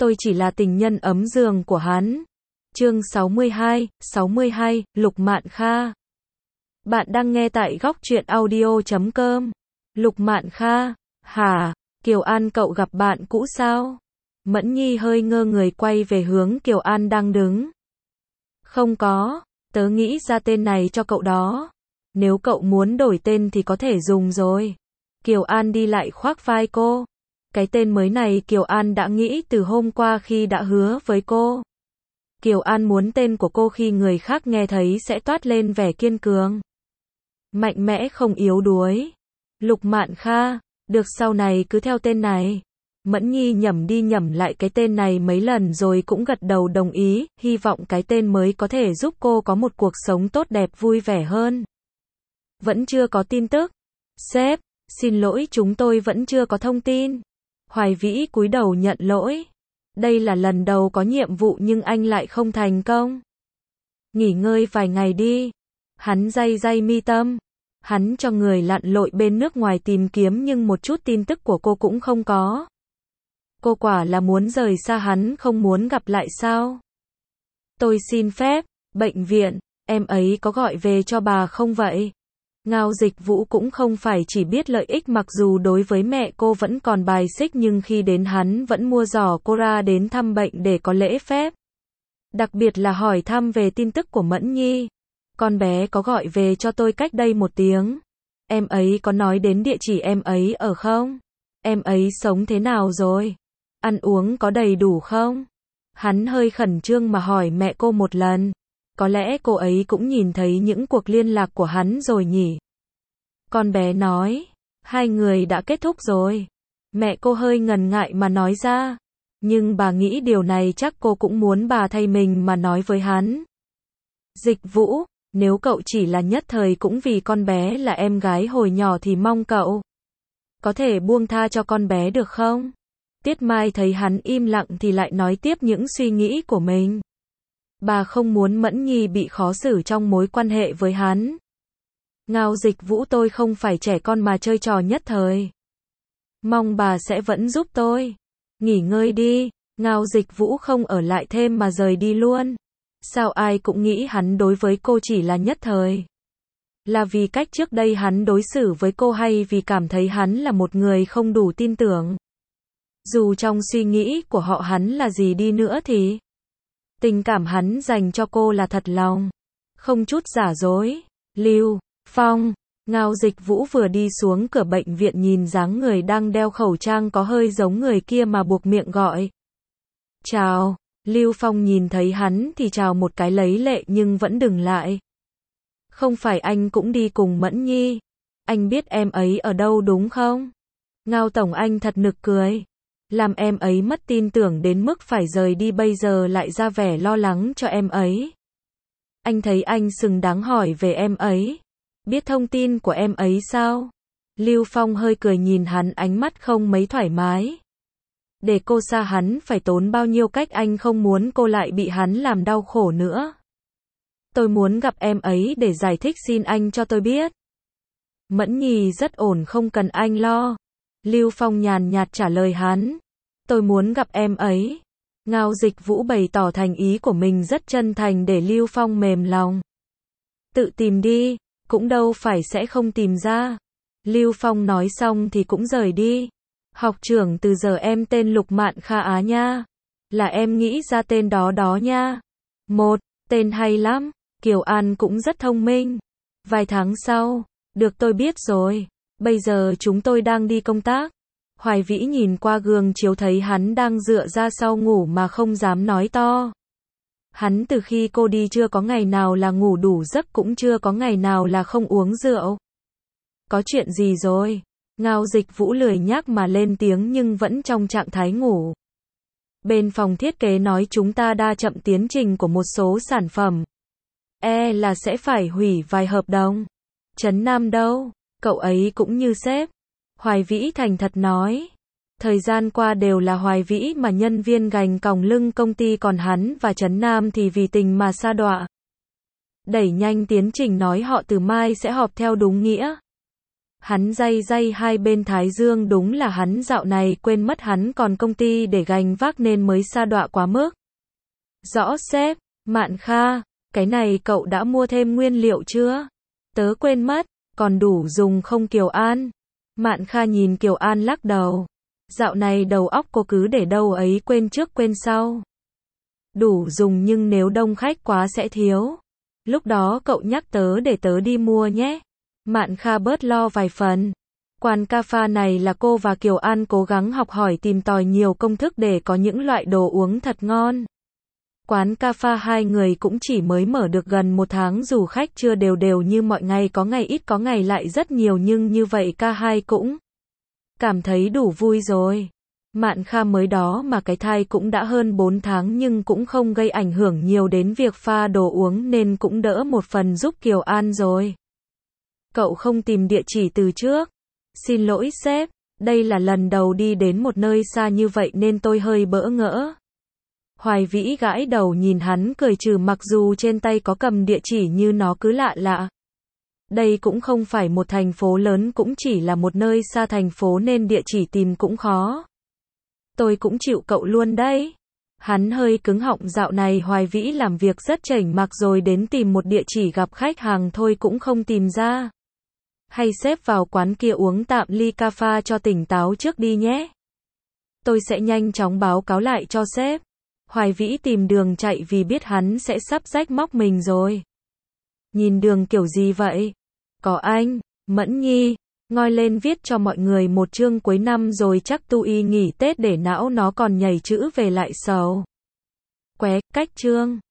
tôi chỉ là tình nhân ấm giường của hắn. Chương 62, Lục Mạn Kha. Bạn đang nghe tại góc truyện audio.com. Lục Mạn Kha, hả? Kiều An cậu gặp bạn cũ sao? Mẫn Nhi hơi ngơ người quay về hướng Kiều An đang đứng. Không có, tớ nghĩ ra tên này cho cậu đó. Nếu cậu muốn đổi tên thì có thể dùng rồi. Kiều An đi lại khoác vai cô. Cái tên mới này Kiều An đã nghĩ từ hôm qua khi đã hứa với cô. Kiều An muốn tên của cô khi người khác nghe thấy sẽ toát lên vẻ kiên cường, mạnh mẽ không yếu đuối. Lục Mạn Kha, được sau này cứ theo tên này. Mẫn Nhi nhẩm đi nhẩm lại cái tên này mấy lần rồi cũng gật đầu đồng ý, hy vọng cái tên mới có thể giúp cô có một cuộc sống tốt đẹp vui vẻ hơn. Vẫn chưa có tin tức. Sếp, xin lỗi chúng tôi vẫn chưa có thông tin. Hoài Vĩ cúi đầu nhận lỗi. Đây là lần đầu có nhiệm vụ nhưng anh lại không thành công. Nghỉ ngơi vài ngày đi. Hắn day mi tâm. Hắn cho người lặn lội bên nước ngoài tìm kiếm nhưng một chút tin tức của cô cũng không có. Cô quả là muốn rời xa hắn không muốn gặp lại sao? Tôi xin phép, bệnh viện, em ấy có gọi về cho bà không vậy? Ngao Dịch Vũ cũng không phải chỉ biết lợi ích mặc dù đối với mẹ cô vẫn còn bài xích nhưng khi đến hắn vẫn mua giỏ cô ra đến thăm bệnh để có lễ phép. Đặc biệt là hỏi thăm về tin tức của Mẫn Nhi. Con bé có gọi về cho tôi cách đây 1 tiếng. Em ấy có nói đến địa chỉ em ấy ở không? Em ấy sống thế nào rồi? Ăn uống có đầy đủ không? Hắn hơi khẩn trương mà hỏi mẹ cô một lần. Có lẽ cô ấy cũng nhìn thấy những cuộc liên lạc của hắn rồi nhỉ? Con bé nói, 2 người đã kết thúc rồi. Mẹ cô hơi ngần ngại mà nói ra. Nhưng bà nghĩ điều này chắc cô cũng muốn bà thay mình mà nói với hắn. Dịch Vũ, nếu cậu chỉ là nhất thời cũng vì con bé là em gái hồi nhỏ thì mong cậu có thể buông tha cho con bé được không? Tiết Mai thấy hắn im lặng thì lại nói tiếp những suy nghĩ của mình. Bà không muốn Mẫn Nhi bị khó xử trong mối quan hệ với hắn. Ngao Dịch Vũ, tôi không phải trẻ con mà chơi trò nhất thời. Mong bà sẽ vẫn giúp tôi. Nghỉ ngơi đi. Ngao Dịch Vũ không ở lại thêm mà rời đi luôn. Sao ai cũng nghĩ hắn đối với cô chỉ là nhất thời? Là vì cách trước đây hắn đối xử với cô hay vì cảm thấy hắn là một người không đủ tin tưởng? Dù trong suy nghĩ của họ hắn là gì đi nữa thì tình cảm hắn dành cho cô là thật lòng, không chút giả dối. Lưu Phong. Ngao Dịch Vũ vừa đi xuống cửa bệnh viện nhìn dáng người đang đeo khẩu trang có hơi giống người kia mà buộc miệng gọi. Chào. Lưu Phong nhìn thấy hắn thì chào một cái lấy lệ nhưng vẫn dừng lại. Không phải anh cũng đi cùng Mẫn Nhi? Anh biết em ấy ở đâu đúng không? Ngao Tổng, anh thật nực cười. Làm em ấy mất tin tưởng đến mức phải rời đi bây giờ lại ra vẻ lo lắng cho em ấy. Anh thấy anh xứng đáng hỏi về em ấy. Biết thông tin của em ấy sao? Lưu Phong hơi cười nhìn hắn, ánh mắt không mấy thoải mái. Để cô xa hắn phải tốn bao nhiêu cách, anh không muốn cô lại bị hắn làm đau khổ nữa. Tôi muốn gặp em ấy để giải thích, xin anh cho tôi biết. Mẫn Nhi rất ổn, không cần anh lo. Lưu Phong nhàn nhạt trả lời hắn. Tôi muốn gặp em ấy. Ngao Dịch Vũ bày tỏ thành ý của mình rất chân thành để Lưu Phong mềm lòng. Tự tìm đi, cũng đâu phải sẽ không tìm ra. Lưu Phong nói xong thì cũng rời đi. Học trưởng, từ giờ em tên Lục Mạn Kha Á nha. Là em nghĩ ra tên đó đó nha. Tên hay lắm. Kiều An cũng rất thông minh. Vài tháng sau, được, tôi biết rồi. Bây giờ chúng tôi đang đi công tác. Hoài Vĩ nhìn qua gương chiếu thấy hắn đang dựa ra sau ngủ mà không dám nói to. Hắn từ khi cô đi chưa có ngày nào là ngủ đủ giấc, cũng chưa có ngày nào là không uống rượu. Có chuyện gì rồi? Ngao Dịch Vũ lười nhác mà lên tiếng nhưng vẫn trong trạng thái ngủ. Bên phòng thiết kế nói chúng ta đa chậm tiến trình của một số sản phẩm. Là sẽ phải hủy vài hợp đồng. Trấn Nam đâu? Cậu ấy cũng như sếp. Hoài Vĩ thành thật nói. Thời gian qua đều là Hoài Vĩ mà nhân viên gành còng lưng công ty, còn hắn và Trấn Nam thì vì tình mà sa đọa. Đẩy nhanh tiến trình, nói họ từ mai sẽ họp theo đúng nghĩa. Hắn day day hai bên thái dương, đúng là hắn dạo này quên mất hắn còn công ty để gánh vác nên mới sa đọa quá mức. Rõ sếp, Mạn Kha, cái này cậu đã mua thêm nguyên liệu chưa? Tớ quên mất, còn đủ dùng không Kiều An? Mạn Kha nhìn Kiều An lắc đầu. Dạo này đầu óc cô cứ để đâu ấy, quên trước quên sau. Đủ dùng nhưng nếu đông khách quá sẽ thiếu. Lúc đó cậu nhắc tớ để tớ đi mua nhé. Mạn Kha bớt lo vài phần. Quán cà phê này là cô và Kiều An cố gắng học hỏi tìm tòi nhiều công thức để có những loại đồ uống thật ngon. Quán cà phê hai người cũng chỉ mới mở được gần 1 tháng, dù khách chưa đều đều như mọi ngày, có ngày ít có ngày lại rất nhiều, nhưng như vậy cả hai cũng cảm thấy đủ vui rồi. Mạn Kha mới đó mà cái thai cũng đã hơn 4 tháng nhưng cũng không gây ảnh hưởng nhiều đến việc pha đồ uống nên cũng đỡ một phần giúp Kiều An rồi. Cậu không tìm địa chỉ từ trước? Xin lỗi sếp, đây là lần đầu đi đến một nơi xa như vậy nên tôi hơi bỡ ngỡ. Hoài Vĩ gãi đầu nhìn hắn cười trừ, mặc dù trên tay có cầm địa chỉ nhưng nó cứ lạ lạ. Đây cũng không phải một thành phố lớn, cũng chỉ là một nơi xa thành phố nên địa chỉ tìm cũng khó. Tôi cũng chịu cậu luôn đấy. Hắn hơi cứng họng, dạo này Hoài Vĩ làm việc rất chểnh mạc, rồi đến tìm một địa chỉ gặp khách hàng thôi cũng không tìm ra. Hay sếp vào quán kia uống tạm ly cà phê cho tỉnh táo trước đi nhé. Tôi sẽ nhanh chóng báo cáo lại cho sếp. Hoài Vĩ tìm đường chạy vì biết hắn sẽ sắp rách móc mình rồi. Nhìn đường kiểu gì vậy? Có anh, Mẫn Nhi, ngoi lên viết cho mọi người một chương cuối năm rồi chắc tui nghỉ Tết để não nó còn nhảy chữ về lại sầu. Qué, cách chương.